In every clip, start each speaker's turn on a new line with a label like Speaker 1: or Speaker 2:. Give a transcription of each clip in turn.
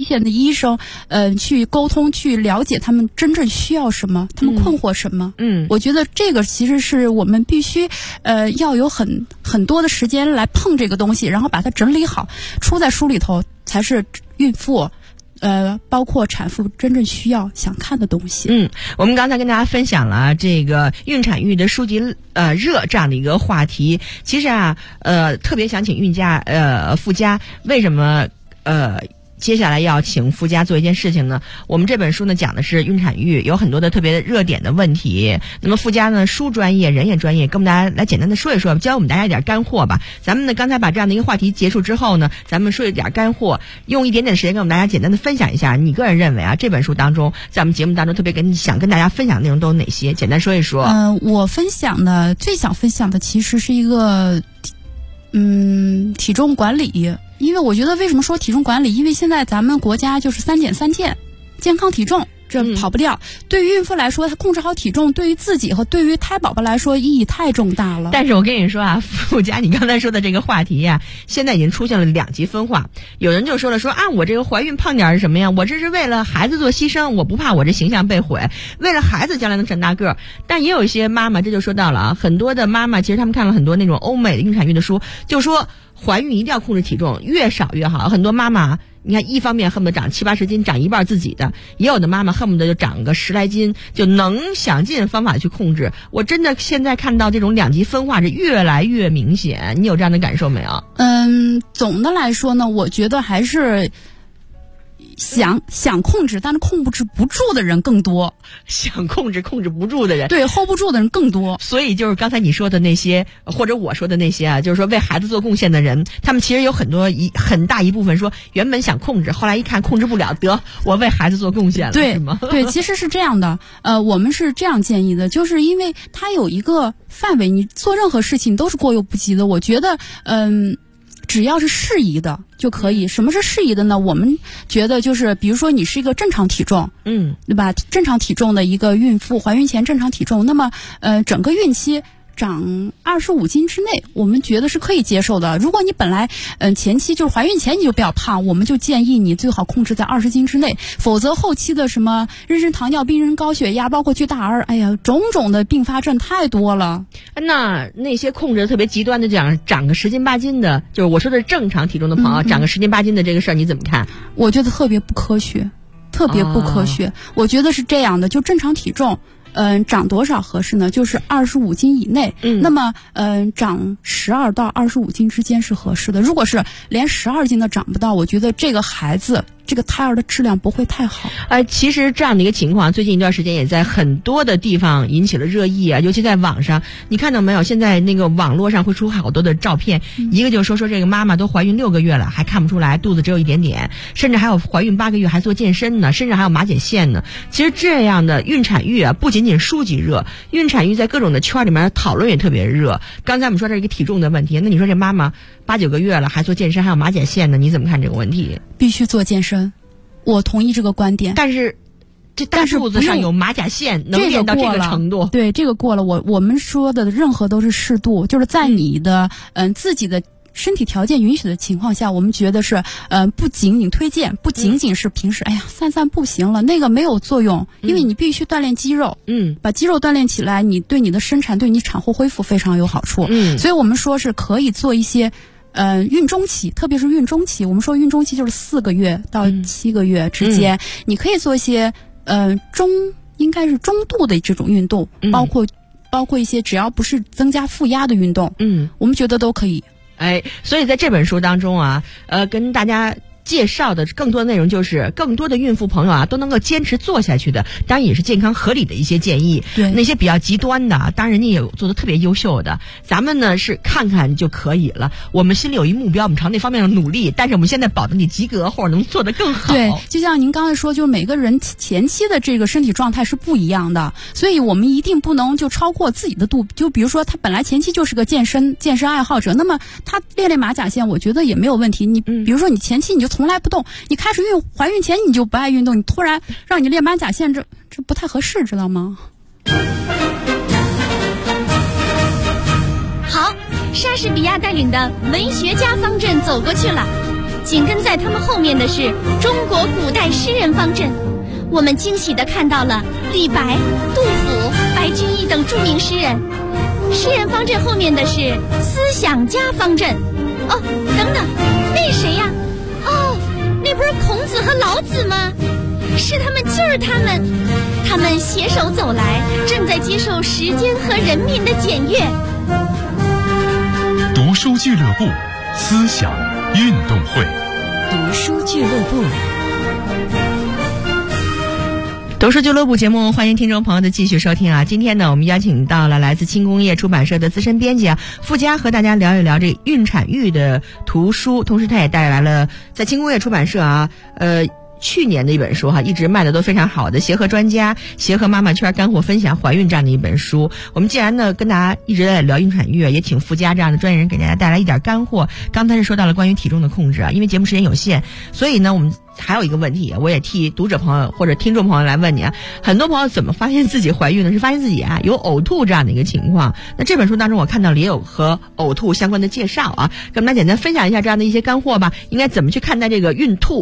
Speaker 1: 线的医生，去沟通，去了解他们真正需要什么，他们困惑什么。我觉得这个其实是我们必须要有很多的时间来碰这个东西，然后把它整理好，出在书里头才是孕妇。包括产妇真正需要想看的东西。
Speaker 2: 我们刚才跟大家分享了这个孕产育的书籍热这样的一个话题。其实啊，特别想请傅家，为什么接下来要请傅家做一件事情呢？我们这本书呢讲的是孕产育，有很多的特别热点的问题。那么傅家呢书专业人也专业，跟我们大家来简单的说一说，教我们大家一点干货吧。咱们呢刚才把这样的一个话题结束之后呢，咱们说一点干货，用一点点的时间跟我们大家简单的分享一下，你个人认为啊这本书当中，在我们节目当中特别想跟大家分享的内容都有哪些？简单说一说。
Speaker 1: 我最想分享的其实是一个体重管理。因为我觉得为什么说体重管理，因为现在咱们国家就是3减3健，健康体重这跑不掉。对于孕妇来说，她控制好体重，对于自己和对于胎宝宝来说意义太重大了。
Speaker 2: 但是我跟你说啊，傅家，你刚才说的这个话题呀，现在已经出现了2极分化。有人就说了，我这个怀孕胖点是什么呀？我这是为了孩子做牺牲，我不怕我这形象被毁，为了孩子将来能长大个儿。但也有一些妈妈，这就说到了啊，很多的妈妈其实他们看了很多那种欧美的孕产育的书，就说怀孕一定要控制体重，越少越好。很多妈妈你看，一方面恨不得长70、80斤，长一半自己的，也有的妈妈恨不得就长个10来斤，就能想尽方法去控制。我真的现在看到这种2极分化是越来越明显，你有这样的感受没有？
Speaker 1: 总的来说呢，我觉得还是想控制，但是控制不住的人更多。
Speaker 2: 想控制不住的人，
Speaker 1: 对 hold 不住的人更多。
Speaker 2: 所以就是刚才你说的那些，或者我说的那些啊，就是说为孩子做贡献的人，他们其实有很大一部分说原本想控制，后来一看控制不了，得我为孩子做贡献了，
Speaker 1: 对
Speaker 2: 是吗？
Speaker 1: 对，其实是这样的。我们是这样建议的，就是因为它有一个范围，你做任何事情都是过犹不及的。我觉得只要是适宜的就可以。什么是适宜的呢？我们觉得就是比如说你是一个正常体重，对吧？正常体重的一个孕妇，怀孕前正常体重，那么整个孕期长25斤之内，我们觉得是可以接受的。如果你本来前期就是怀孕前你就比较胖，我们就建议你最好控制在20斤之内，否则后期的什么妊娠糖尿病、妊娠高血压，包括巨大儿，种种的并发症太多了。
Speaker 2: 那些控制的特别极端的长个10斤8斤的，就是我说的正常体重的朋友，长个10斤8斤的这个事儿你怎么看？
Speaker 1: 我觉得特别不科学，特别不科学。我觉得是这样的，就正常体重长多少合适呢？就是25斤以内。那么长12到25斤之间是合适的。如果是连12斤都长不到，我觉得这个孩子这个胎儿的质量不会太好。
Speaker 2: 其实这样的一个情况，最近一段时间也在很多的地方引起了热议啊，尤其在网上，你看到没有？现在那个网络上会出好多的照片，一个就说这个妈妈都怀孕6个月了，还看不出来，肚子只有一点点，甚至还有怀孕8个月还做健身呢，甚至还有马甲线呢。其实这样的孕产育啊，不仅仅书籍热，孕产育在各种的圈里面讨论也特别热。刚才我们说这一个体重的问题，那你说这妈妈8、9个月了还做健身还有马甲线呢，你怎么看这个问题？
Speaker 1: 必须做健身，我同意这个观点。
Speaker 2: 但是这大肚子上有马甲线，能练到这个程度？
Speaker 1: 对，这个过了。我们说的任何都是适度，就是在你的自己的身体条件允许的情况下，我们觉得是不仅仅推荐，不仅仅是平时散步行了，那个没有作用，因为你必须锻炼肌肉，把肌肉锻炼起来，你对你的生产对你产后恢复非常有好处。所以我们说是可以做一些孕中期，特别是孕中期，我们说孕中期就是4个月到7个月之间，你可以做一些应该是中度的这种运动，包括一些只要不是增加负压的运动，我们觉得都可以。
Speaker 2: 所以在这本书当中啊，跟大家介绍的更多的内容就是更多的孕妇朋友啊都能够坚持做下去的，当然也是健康合理的一些建议。
Speaker 1: 对，
Speaker 2: 那些比较极端的，当然人家也有做的特别优秀的，咱们呢是看看就可以了。我们心里有一目标，我们朝那方面的努力，但是我们现在保证你及格或者能做得更好。
Speaker 1: 对，就像您刚才说，就是每个人前期的这个身体状态是不一样的，所以我们一定不能就超过自己的度。就比如说他本来前期就是个健身爱好者，那么他练马甲线，我觉得也没有问题。你比如说你前期你就从来不动，你开始怀孕前你就不爱运动，你突然让你练马甲线，这不太合适，知道吗？
Speaker 3: 好，莎士比亚带领的文学家方阵走过去了。 紧跟在他们后面的是中国古代诗人方阵。我们惊喜地看到了李白、杜甫、白居易等著名诗人。诗人方阵后面的是思想家方阵。哦，等等，那谁呀？哦，那不是孔子和老子吗？是他们，就是他们，他们携手走来，正在接受时间和人民的检阅。
Speaker 4: 读书俱乐部，思想运动会。
Speaker 5: 读书俱乐部。
Speaker 2: 读书俱乐部节目，欢迎听众朋友的继续收听啊！今天呢，我们邀请到了来自轻工业出版社的资深编辑付佳，和大家聊一聊这孕产育的图书，同时他也带来了在轻工业出版社去年的一本书一直卖的都非常好的协和专家协和妈妈圈干货分享怀孕这样的一本书。我们既然呢跟大家一直在聊孕产育，也请付佳这样的专业人给大家带来一点干货。刚才是说到了关于体重的控制因为节目时间有限，所以呢我们还有一个问题，我也替读者朋友或者听众朋友来问你很多朋友怎么发现自己怀孕呢？是发现自己有呕吐这样的一个情况。那这本书当中我看到了也有和呕吐相关的介绍跟我们来简单分享一下这样的一些干货吧。应该怎么去看待这个孕吐？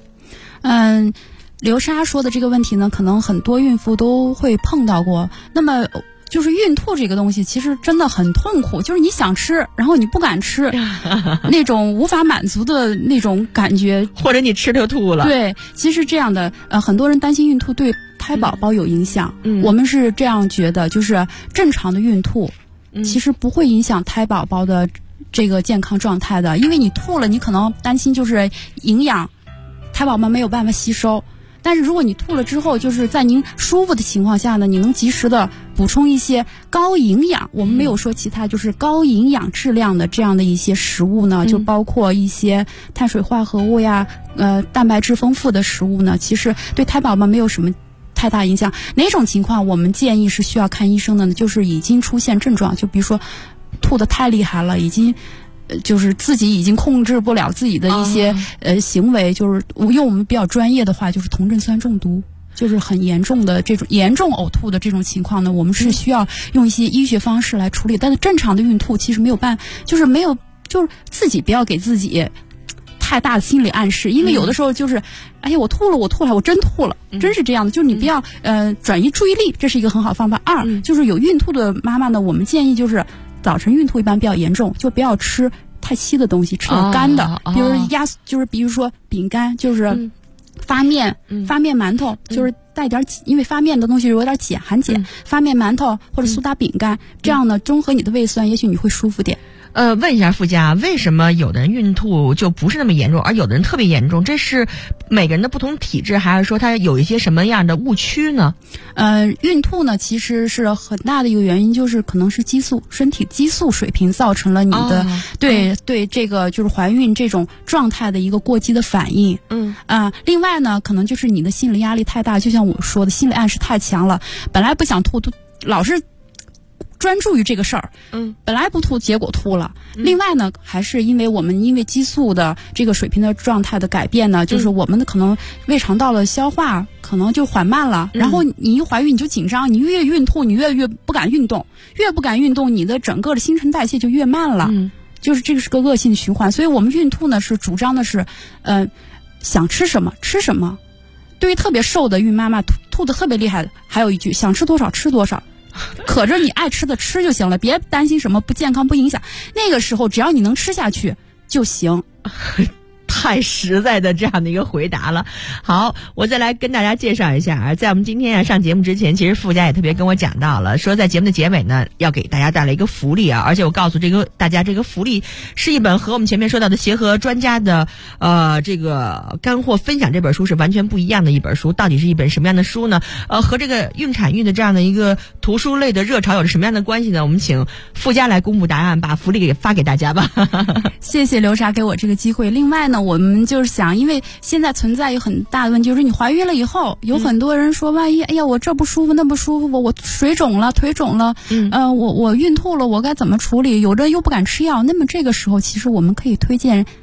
Speaker 1: 刘莎说的这个问题呢，可能很多孕妇都会碰到过。那么就是孕吐这个东西其实真的很痛苦，就是你想吃然后你不敢吃那种无法满足的那种感觉，
Speaker 2: 或者你吃就吐了。
Speaker 1: 对，其实这样的很多人担心孕吐对胎宝宝有影响。我们是这样觉得，就是正常的孕吐其实不会影响胎宝宝的这个健康状态的。因为你吐了，你可能担心就是营养胎宝宝没有办法吸收，但是如果你吐了之后，就是在您舒服的情况下呢，你能及时的补充一些高营养，我们没有说其他，就是高营养质量的这样的一些食物呢，就包括一些碳水化合物呀，蛋白质丰富的食物呢，其实对胎宝宝没有什么太大影响。哪种情况我们建议是需要看医生的呢？就是已经出现症状，就比如说吐得太厉害了，已经就是自己已经控制不了自己的一些行为，就是用我们比较专业的话，就是酮症酸中毒，就是很严重的这种严重呕吐的这种情况呢，我们是需要用一些医学方式来处理。但是正常的孕吐其实没有办，就是没有，就是自己不要给自己太大的心理暗示，因为有的时候就是哎呀我吐了，我真吐了，真是这样的。就是你不要转移注意力，这是一个很好的方法。二就是有孕吐的妈妈呢，我们建议就是早晨孕吐一般比较严重，就不要吃太稀的东西，吃点干的，比如说饼干，就是发面馒头，就是带点因为发面的东西有点碱，含碱，发面馒头或者苏打饼干，这样呢中和你的胃酸，也许你会舒服点。
Speaker 2: 问一下付佳，为什么有的人孕吐就不是那么严重，而有的人特别严重？这是每个人的不同体质，还是说它有一些什么样的误区呢？
Speaker 1: 孕吐呢，其实是很大的一个原因，就是可能是身体激素水平造成了你的对这个就是怀孕这种状态的一个过激的反应。另外呢，可能就是你的心理压力太大，就像我说的，心理暗示太强了，本来不想吐，老是专注于这个事儿，本来不吐，结果吐了。另外呢，还是因为激素的这个水平的状态的改变呢，就是我们的可能胃肠道的消化可能就缓慢了，然后你一怀孕你就紧张，你越孕吐，你越不敢运动，越不敢运动，你的整个的新陈代谢就越慢了，就是这个是个恶性循环。所以我们孕吐呢是主张的是，想吃什么吃什么。对于特别瘦的孕妈妈，吐得特别厉害，还有一句，想吃多少吃多少。可着你爱吃的吃就行了，别担心什么不健康不影响，那个时候只要你能吃下去就行。
Speaker 2: 太实在的这样的一个回答了。好，我再来跟大家介绍一下在我们今天上节目之前，其实付佳也特别跟我讲到了，说在节目的结尾呢，要给大家带来一个福利而且我告诉大家这个福利是一本和我们前面说到的协和专家的这个干货分享这本书是完全不一样的一本书。到底是一本什么样的书呢？和这个孕产育的这样的一个图书类的热潮有着什么样的关系呢？我们请付佳来公布答案，把福利给发给大家吧。
Speaker 1: 谢谢刘莎给我这个机会。另外呢，我们就是想，因为现在存在一个很大的问题，就是你怀孕了以后，有很多人说，万一哎呀我这不舒服那不舒服，我水肿了腿肿了，我孕吐了，我该怎么处理？有的又不敢吃药，那么这个时候其实我们可以推荐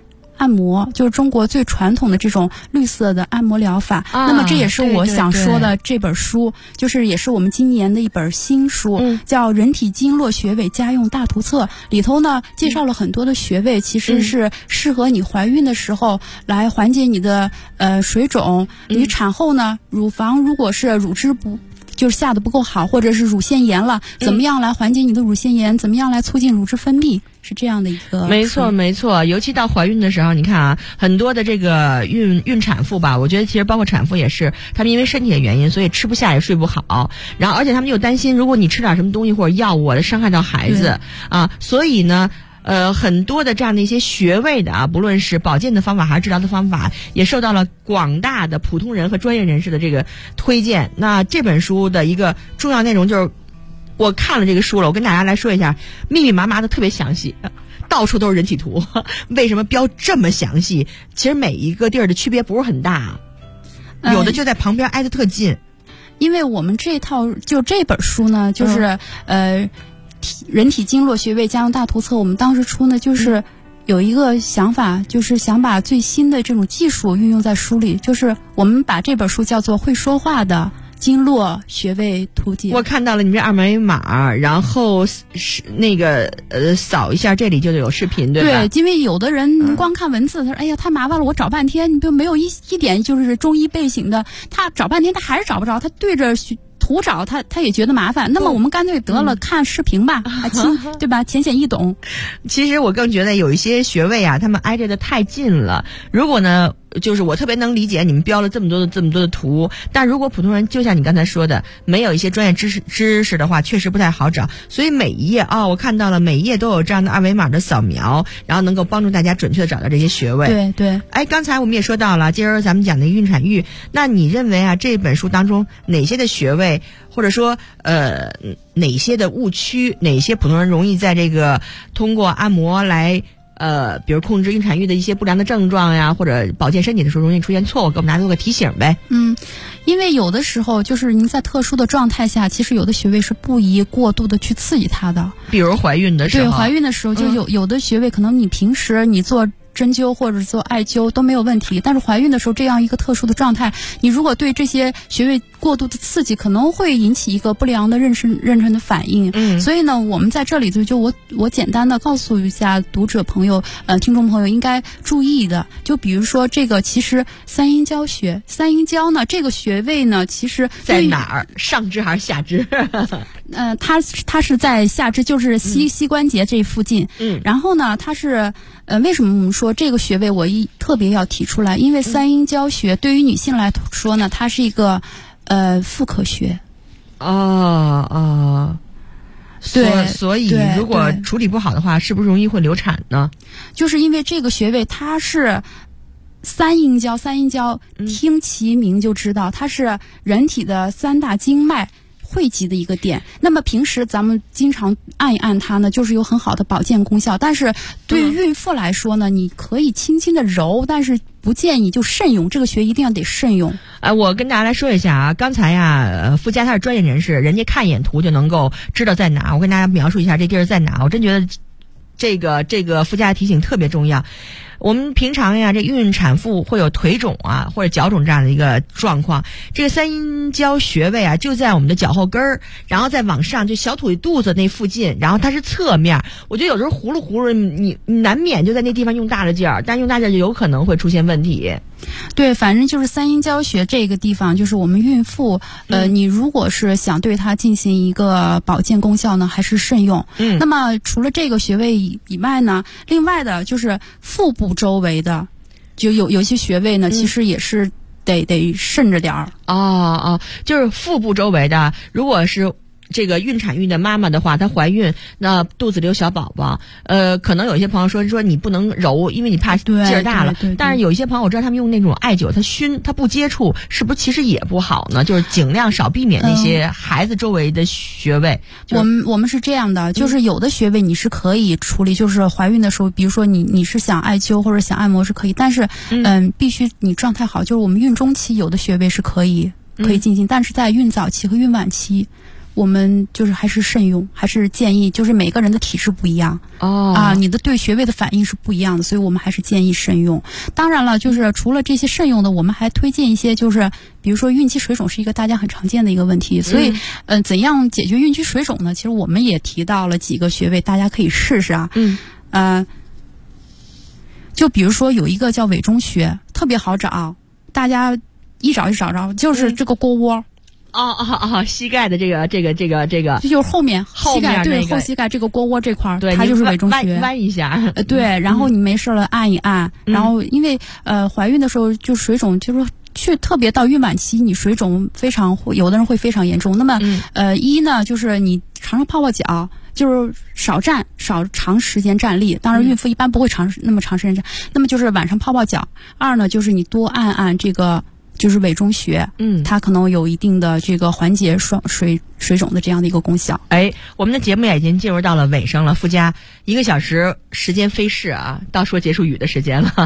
Speaker 1: 按摩，就是中国最传统的这种绿色的按摩疗法。那么这也是我想说的这本书，就是也是我们今年的一本新书，叫《人体经络穴位家用大图册》。里头呢介绍了很多的穴位，其实是适合你怀孕的时候来缓解你的水肿。你产后呢，乳房如果是乳汁就是下的不够好，或者是乳腺炎了，怎么样来缓解你的乳腺炎？怎么样来促进乳汁分泌？是这样的一个。
Speaker 2: 没错，尤其到怀孕的时候，你看啊，很多的这个孕产妇吧，我觉得其实包括产妇也是，她们因为身体的原因，所以吃不下也睡不好，然后而且她们又担心，如果你吃点什么东西或者药物，伤害到孩子啊，所以呢。很多的这样的一些穴位的啊，不论是保健的方法还是治疗的方法，也受到了广大的普通人和专业人士的这个推荐。那这本书的一个重要内容就是，我看了这个书了，我跟大家来说一下，密密麻麻的特别详细，到处都是人体图。为什么标这么详细？其实每一个地儿的区别不是很大，有的就在旁边挨得特近。
Speaker 1: 因为我们这本书呢，就是人体经络穴位家用大图册，我们当时出呢，就是有一个想法，就是想把最新的这种技术运用在书里，就是我们把这本书叫做会说话的经络穴位图解。
Speaker 2: 我看到了你这二维码，然后是那个扫一下，这里就有视频，对吧？
Speaker 1: 对，因为有的人光看文字，他说哎呀太麻烦了，我找半天，你就没有一点就是中医背景的，他找半天他还是找不着，他对着图找他也觉得麻烦，那么我们干脆得了看视频吧，对吧？浅显易懂。
Speaker 2: 其实我更觉得有一些穴位啊，他们挨着的太近了。如果呢，就是我特别能理解你们标了这么多的图，但如果普通人就像你刚才说的，没有一些专业知识的话，确实不太好找。所以每一页我看到了每一页都有这样的二维码的扫描，然后能够帮助大家准确的找到这些穴位。
Speaker 1: 对。
Speaker 2: 哎，刚才我们也说到了，今儿咱们讲的孕产育，那你认为啊，这本书当中哪些的穴位，或者说哪些的误区，哪些普通人容易在这个通过按摩来比如控制孕产育的一些不良的症状呀，或者保健身体的时候容易出现错误，给我们大家做个提醒呗。
Speaker 1: 因为有的时候就是您在特殊的状态下，其实有的穴位是不宜过度的去刺激它的。
Speaker 2: 比如怀孕的时候。
Speaker 1: 对，怀孕的时候就有的穴位，可能你平时你做针灸或者做艾灸都没有问题，但是怀孕的时候这样一个特殊的状态，你如果对这些穴位过度的刺激，可能会引起一个不良的妊娠的反应。所以呢，我们在这里就我简单的告诉一下读者朋友听众朋友应该注意的，就比如说这个其实三阴交穴，三阴交呢这个穴位呢其实
Speaker 2: 在哪儿？上肢还是下肢？
Speaker 1: 它是在下肢，就是膝关节这附近。然后呢，它是为什么我们说这个穴位我特别要提出来？因为三阴交穴对于女性来说呢，它是一个妇科穴。对，
Speaker 2: 所以如果处理不好的话，是不是容易会流产呢？
Speaker 1: 就是因为这个穴位它是三阴交，听其名就知道，它是人体的三大经脉汇集的一个点。那么平时咱们经常按一按它呢，就是有很好的保健功效。但是对于孕妇来说呢，你可以轻轻的揉，但是不建议就慎用，这个穴一定要得慎用。
Speaker 2: 我跟大家来说一下啊，刚才呀，付佳他是专业人士，人家看一眼图就能够知道在哪。我跟大家描述一下这地儿在哪。我真觉得这个附加的提醒特别重要。我们平常呀，这孕产妇会有腿肿啊或者脚肿这样的一个状况，这个三阴交穴位啊就在我们的脚后跟儿，然后再往上就小腿肚子那附近，然后它是侧面。我觉得有时候葫芦你难免就在那地方用大了劲儿，但用大劲儿就有可能会出现问题。
Speaker 1: 对，反正就是三阴交穴这个地方，就是我们孕妇你如果是想对它进行一个保健功效呢，还是慎用。那么除了这个穴位以外呢，另外的就是腹部周围的，就有些穴位呢，其实也是得慎着点儿。
Speaker 2: 就是腹部周围的，如果是这个孕产育的妈妈的话，她怀孕那肚子里有小宝宝，可能有些朋友说你不能揉，因为你怕劲儿大了。
Speaker 1: 对。
Speaker 2: 但是有一些朋友我知道他们用那种艾灸，他熏，他不接触，是不是其实也不好呢？就是尽量少避免那些孩子周围的穴位。
Speaker 1: 我们是这样的，就是有的穴位你是可以处理，就是怀孕的时候，比如说你是想艾灸或者想按摩是可以，但是必须你状态好，就是我们孕中期有的穴位是可以进行，但是在孕早期和孕晚期我们就是还是慎用，还是建议就是每个人的体质不一样你的对穴位的反应是不一样的，所以我们还是建议慎用。当然了，就是除了这些慎用的，我们还推荐一些，就是比如说孕期水肿是一个大家很常见的一个问题，所以怎样解决孕期水肿呢？其实我们也提到了几个穴位，大家可以试试就比如说有一个叫委中穴，特别好找，大家一找就找着，就是这个腘窝。
Speaker 2: 膝盖的这个，
Speaker 1: 就是后面膝盖对后膝盖这个腘窝这块，它就是委中穴，
Speaker 2: 弯一下，
Speaker 1: 对，然后你没事了按一按，然后因为怀孕的时候就水肿就是特别到孕晚期，你水肿有的人会非常严重。那么一呢，就是你常常泡脚，就是少长时间站立，当然孕妇一般不会那么长时间站，那么就是晚上泡脚。二呢，就是你多按按这个就是委中穴，它可能有一定的这个缓解水肿的这样的一个功效。
Speaker 2: 我们的节目也已经进入到了尾声了，附加1个小时时间飞逝到说结束语的时间了。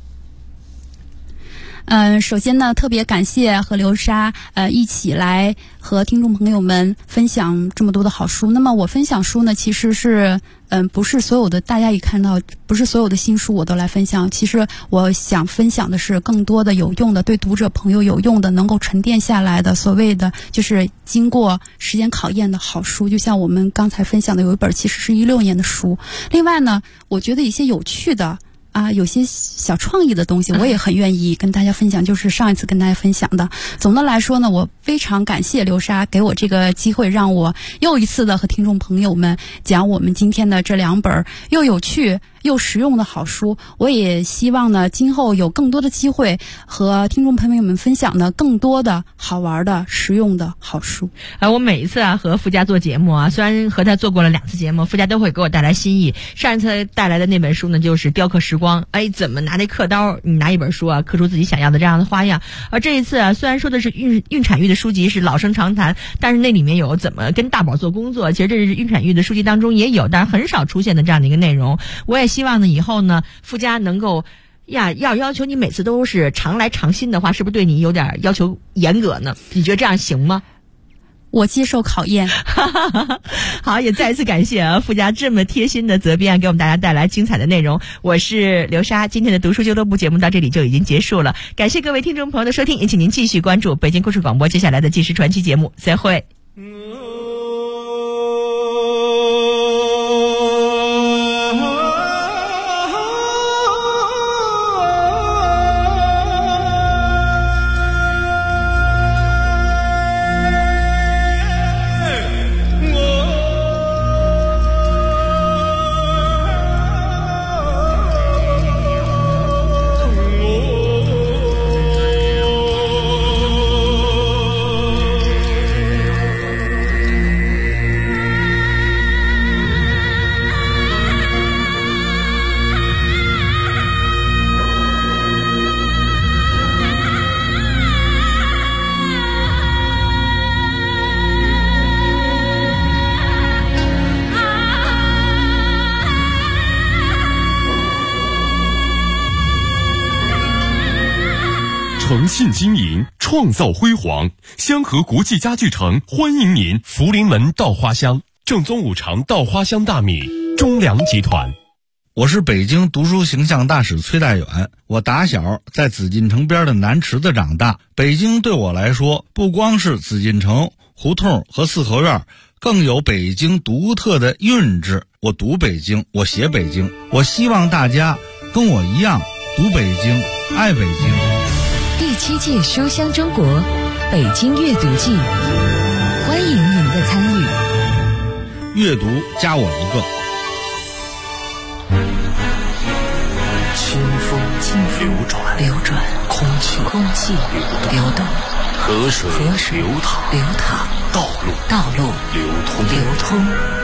Speaker 1: 首先呢，特别感谢和流沙一起来和听众朋友们分享这么多的好书。那么我分享书呢，其实是不是所有的大家一看到不是所有的新书我都来分享，其实我想分享的是更多的有用的，对读者朋友有用的，能够沉淀下来的，所谓的就是经过时间考验的好书。就像我们刚才分享的有一本其实是16年的书。另外呢，我觉得一些有趣的有些小创意的东西我也很愿意跟大家分享，就是上一次跟大家分享的。总的来说呢，我非常感谢流沙给我这个机会，让我又一次的和听众朋友们讲我们今天的这2本又有趣又实用的好书。我也希望呢，今后有更多的机会和听众朋友们分享呢更多的好玩的实用的好书。
Speaker 2: 我每一次和附加做节目虽然和他做过了2次节目，附加都会给我带来新意。上一次带来的那本书呢，就是雕刻时光，怎么拿那刻刀，你拿一本书刻出自己想要的这样的花样。而这一次虽然说的是孕产育的书籍是老生常谈，但是那里面有怎么跟大宝做工作，其实这是孕产育的书籍当中也有，但是很少出现的这样的一个内容。我也希望呢，以后呢，附加能够要求你每次都是常来常新的话，是不是对你有点要求严格呢？你觉得这样行吗？
Speaker 1: 我接受考验。
Speaker 2: 好，也再一次感谢附加这么贴心的责编，给我们大家带来精彩的内容。我是流沙，今天的读书俱乐部节目到这里就已经结束了，感谢各位听众朋友的收听，也请您继续关注北京故事广播接下来的纪实传奇节目，再会。
Speaker 4: 诚信经营，创造辉煌。香河国际家具城欢迎您！福临门稻花香，正宗五常稻花香大米，中粮集团。
Speaker 6: 我是北京读书形象大使崔大远，我打小在紫禁城边的南池子长大。北京对我来说，不光是紫禁城、胡同和四合院，更有北京独特的韵致。我读北京，我写北京，我希望大家跟我一样读北京，爱北京。
Speaker 5: 第7届书香中国北京阅读季，欢迎您的参与。
Speaker 6: 阅读加我一个。
Speaker 7: 清风流转，空气流动，河水流淌，道路流通。